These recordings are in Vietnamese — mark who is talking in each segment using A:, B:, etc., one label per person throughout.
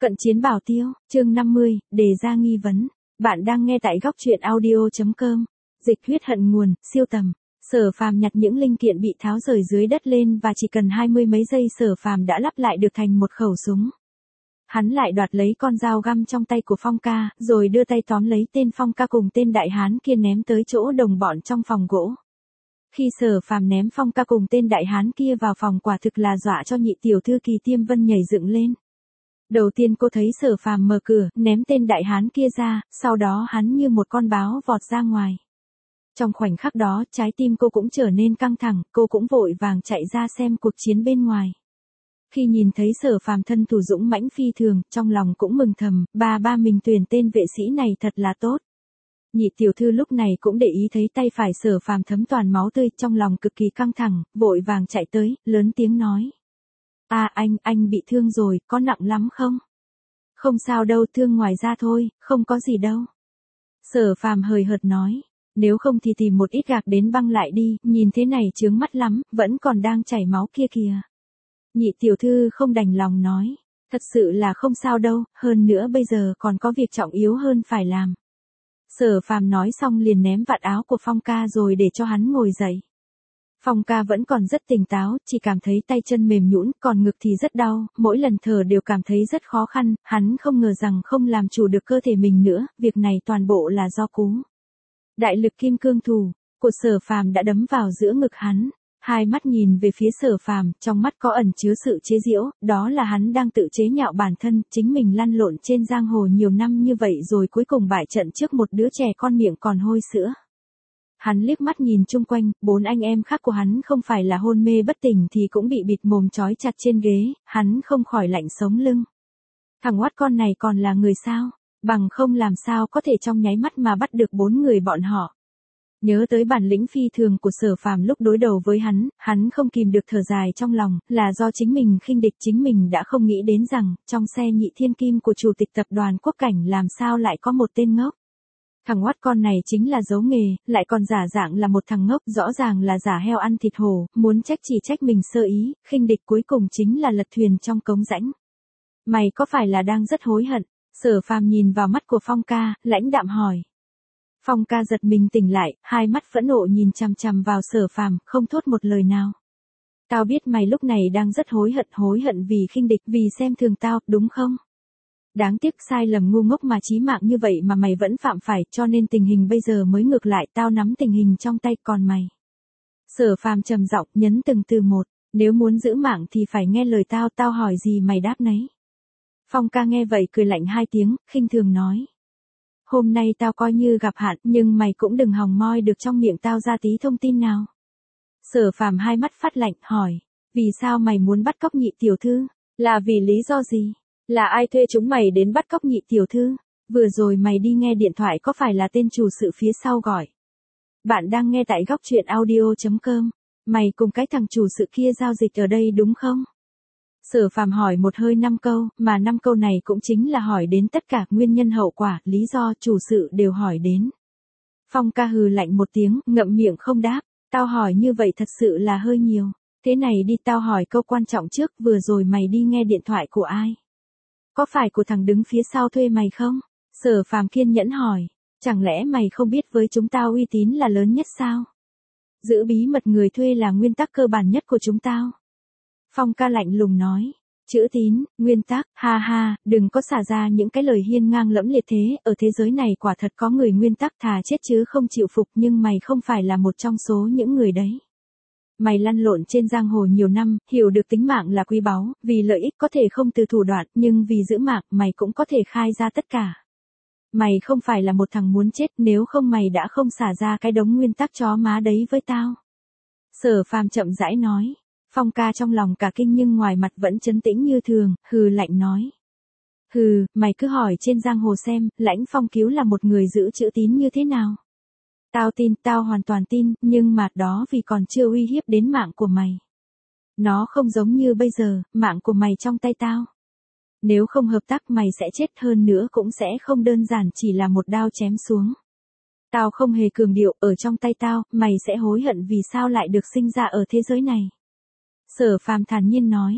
A: Cận chiến bảo tiêu, chương 50, đề ra nghi vấn. Bạn đang nghe tại góc truyện audio.com. Dịch huyết hận nguồn, siêu tầm. Sở Phàm nhặt những linh kiện bị tháo rời dưới đất lên và chỉ cần 20 mấy giây Sở Phàm đã lắp lại được thành một khẩu súng. Hắn lại đoạt lấy con dao găm trong tay của Phong ca, rồi đưa tay tóm lấy tên Phong ca cùng tên đại hán kia ném tới chỗ đồng bọn trong phòng gỗ. Khi Sở Phàm ném Phong ca cùng tên đại hán kia vào phòng, quả thực là dọa cho nhị tiểu thư Kỳ Tiêm Vân nhảy dựng lên. Đầu tiên cô thấy Sở Phàm mở cửa, ném tên đại hán kia ra, sau đó hắn như một con báo vọt ra ngoài. Trong khoảnh khắc đó, trái tim cô cũng trở nên căng thẳng, cô cũng vội vàng chạy ra xem cuộc chiến bên ngoài. Khi nhìn thấy Sở Phàm thân thủ dũng mãnh phi thường, trong lòng cũng mừng thầm, ba mình tuyển tên vệ sĩ này thật là tốt. Nhị tiểu thư lúc này cũng để ý thấy tay phải Sở Phàm thấm toàn máu tươi, trong lòng cực kỳ căng thẳng, vội vàng chạy tới, lớn tiếng nói. Anh bị thương rồi, có nặng lắm không? Không sao đâu, thương ngoài da thôi, không có gì đâu. Sở Phàm hời hợt nói, nếu không thì tìm một ít gạc đến băng lại đi, nhìn thế này chướng mắt lắm, vẫn còn đang chảy máu kia kìa. Nhị tiểu thư không đành lòng nói, thật sự là không sao đâu, hơn nữa bây giờ còn có việc trọng yếu hơn phải làm. Sở Phàm nói xong liền ném vạt áo của Phong ca rồi để cho hắn ngồi dậy. Phong ca vẫn còn rất tỉnh táo, chỉ cảm thấy tay chân mềm nhũn, còn ngực thì rất đau, mỗi lần thở đều cảm thấy rất khó khăn, hắn không ngờ rằng không làm chủ được cơ thể mình nữa, việc này toàn bộ là do cú đại lực kim cương thủ của Sở Phàm đã đấm vào giữa ngực hắn. Hai mắt nhìn về phía Sở Phàm, trong mắt có ẩn chứa sự chế giễu, đó là hắn đang tự chế nhạo bản thân, chính mình lăn lộn trên giang hồ nhiều năm như vậy rồi cuối cùng bại trận trước một đứa trẻ con miệng còn hôi sữa. Hắn liếc mắt nhìn chung quanh, 4 anh em khác của hắn không phải là hôn mê bất tỉnh thì cũng bị bịt mồm trói chặt trên ghế, hắn không khỏi lạnh sống lưng. Thằng oát con này còn là người sao? Bằng không làm sao có thể trong nháy mắt mà bắt được 4 người bọn họ. Nhớ tới bản lĩnh phi thường của Sở Phàm lúc đối đầu với hắn không kìm được thở dài trong lòng, là do chính mình khinh địch, chính mình đã không nghĩ đến rằng, trong xe nhị thiên kim của chủ tịch tập đoàn Quốc Cảnh làm sao lại có một tên ngốc. Thằng oát con này chính là giấu nghề, lại còn giả dạng là một thằng ngốc, rõ ràng là giả heo ăn thịt hổ, muốn trách chỉ trách mình sơ ý, khinh địch cuối cùng chính là lật thuyền trong cống rãnh. Mày có phải là đang rất hối hận? Sở Phàm nhìn vào mắt của Phong ca, lãnh đạm hỏi. Phong ca giật mình tỉnh lại, hai mắt phẫn nộ nhìn chằm chằm vào Sở Phàm, không thốt một lời nào. Tao biết mày lúc này đang rất hối hận vì khinh địch, vì xem thường tao, đúng không? Đáng tiếc sai lầm ngu ngốc mà chí mạng như vậy mà mày vẫn phạm phải, cho nên tình hình bây giờ mới ngược lại, tao nắm tình hình trong tay, còn mày. Sở Phàm trầm giọng nhấn từng từ một, nếu muốn giữ mạng thì phải nghe lời tao, tao hỏi gì mày đáp nấy. Phong ca nghe vậy cười lạnh 2 tiếng, khinh thường nói. Hôm nay tao coi như gặp hạn, nhưng mày cũng đừng hòng moi được trong miệng tao ra tí thông tin nào. Sở Phàm hai mắt phát lạnh, hỏi, vì sao mày muốn bắt cóc nhị tiểu thư? Là vì lý do gì? Là ai thuê chúng mày đến bắt cóc nhị tiểu thư? Vừa rồi mày đi nghe điện thoại có phải là tên chủ sự phía sau gọi? Bạn đang nghe tại góc truyện audio.com. Mày cùng cái thằng chủ sự kia giao dịch ở đây đúng không? Sở Phàm hỏi một hơi 5 câu, mà 5 câu này cũng chính là hỏi đến tất cả nguyên nhân hậu quả, lý do chủ sự đều hỏi đến. Phong ca hừ lạnh một tiếng, ngậm miệng không đáp, tao hỏi như vậy thật sự là hơi nhiều. Thế này đi, tao hỏi câu quan trọng trước, vừa rồi mày đi nghe điện thoại của ai? Có phải của thằng đứng phía sau thuê mày không? Sở Phàm kiên nhẫn hỏi, chẳng lẽ mày không biết với chúng tao uy tín là lớn nhất sao? Giữ bí mật người thuê là nguyên tắc cơ bản nhất của chúng tao. Phong ca lạnh lùng nói, chữ tín, nguyên tắc, ha, đừng có xả ra những cái lời hiên ngang lẫm liệt thế, ở thế giới này quả thật có người nguyên tắc thà chết chứ không chịu phục, nhưng mày không phải là một trong số những người đấy. Mày lăn lộn trên giang hồ nhiều năm, hiểu được tính mạng là quý báu, vì lợi ích có thể không từ thủ đoạn, nhưng vì giữ mạng, mày cũng có thể khai ra tất cả. Mày không phải là một thằng muốn chết, nếu không mày đã không xả ra cái đống nguyên tắc chó má đấy với tao. Sở Phàm chậm rãi nói. Phong ca trong lòng cả kinh nhưng ngoài mặt vẫn trấn tĩnh như thường, hừ lạnh nói. Hừ, mày cứ hỏi trên giang hồ xem, Lãnh Phong Cứu là một người giữ chữ tín như thế nào? Tao tin, tao hoàn toàn tin, nhưng mà đó vì còn chưa uy hiếp đến mạng của mày. Nó không giống như bây giờ, mạng của mày trong tay tao. Nếu không hợp tác mày sẽ chết, hơn nữa cũng sẽ không đơn giản chỉ là một đao chém xuống. Tao không hề cường điệu, ở trong tay tao, mày sẽ hối hận vì sao lại được sinh ra ở thế giới này. Sở Phàm thản nhiên nói.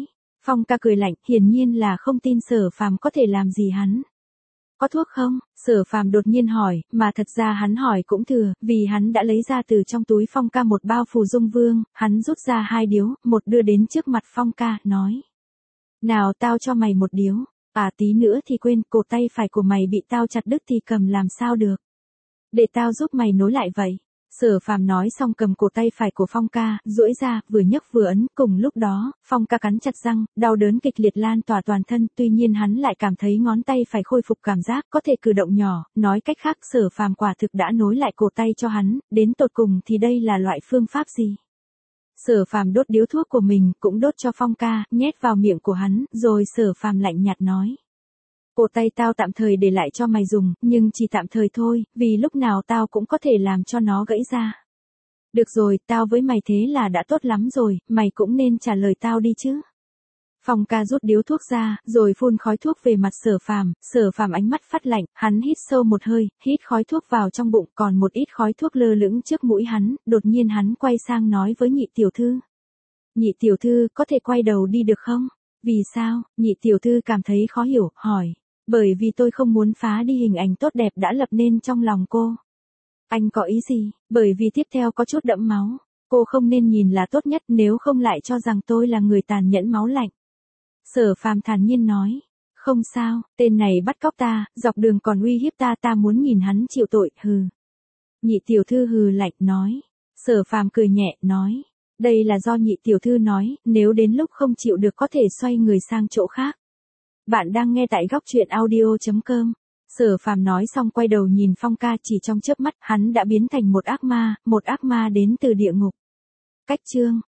A: Phong ca cười lạnh, hiển nhiên là không tin Sở Phàm có thể làm gì hắn. Có thuốc không? Sở Phàm đột nhiên hỏi, mà thật ra hắn hỏi cũng thừa, vì hắn đã lấy ra từ trong túi Phong ca một bao phù dung vương, hắn rút ra 2 điếu, một đưa đến trước mặt Phong ca, nói. Nào tao cho mày một điếu, tí nữa thì quên, cổ tay phải của mày bị tao chặt đứt thì cầm làm sao được. Để tao giúp mày nối lại vậy. Sở Phàm nói xong cầm cổ tay phải của Phong ca, duỗi ra, vừa nhấc vừa ấn, cùng lúc đó, Phong ca cắn chặt răng, đau đớn kịch liệt lan tỏa toàn thân, tuy nhiên hắn lại cảm thấy ngón tay phải khôi phục cảm giác, có thể cử động nhỏ, nói cách khác Sở Phàm quả thực đã nối lại cổ tay cho hắn, đến tột cùng thì đây là loại phương pháp gì? Sở Phàm đốt điếu thuốc của mình, cũng đốt cho Phong ca, nhét vào miệng của hắn, rồi Sở Phàm lạnh nhạt nói. Cổ tay tao tạm thời để lại cho mày dùng, nhưng chỉ tạm thời thôi, vì lúc nào tao cũng có thể làm cho nó gãy ra. Được rồi, tao với mày thế là đã tốt lắm rồi, mày cũng nên trả lời tao đi chứ. Phong ca rút điếu thuốc ra, rồi phun khói thuốc về mặt Sở Phàm ánh mắt phát lạnh, hắn hít sâu một hơi, hít khói thuốc vào trong bụng, còn một ít khói thuốc lơ lửng trước mũi hắn, đột nhiên hắn quay sang nói với Nhị tiểu thư. Nhị tiểu thư, có thể quay đầu đi được không? Vì sao? Nhị tiểu thư cảm thấy khó hiểu, hỏi. Bởi vì tôi không muốn phá đi hình ảnh tốt đẹp đã lập nên trong lòng cô. Anh có ý gì? Bởi vì tiếp theo có chút đẫm máu. Cô không nên nhìn là tốt nhất, nếu không lại cho rằng tôi là người tàn nhẫn máu lạnh. Sở Phàm thản nhiên nói. Không sao, tên này bắt cóc ta, dọc đường còn uy hiếp ta, ta muốn nhìn hắn chịu tội, hừ. Nhị tiểu thư hừ lạnh nói. Sở Phàm cười nhẹ, nói. Đây là do nhị tiểu thư nói, nếu đến lúc không chịu được có thể xoay người sang chỗ khác. Bạn đang nghe tại góc truyện audio.com. Sở Phàm nói xong quay đầu nhìn Phong ca, chỉ trong chớp mắt, hắn đã biến thành một ác ma đến từ địa ngục. Cách chương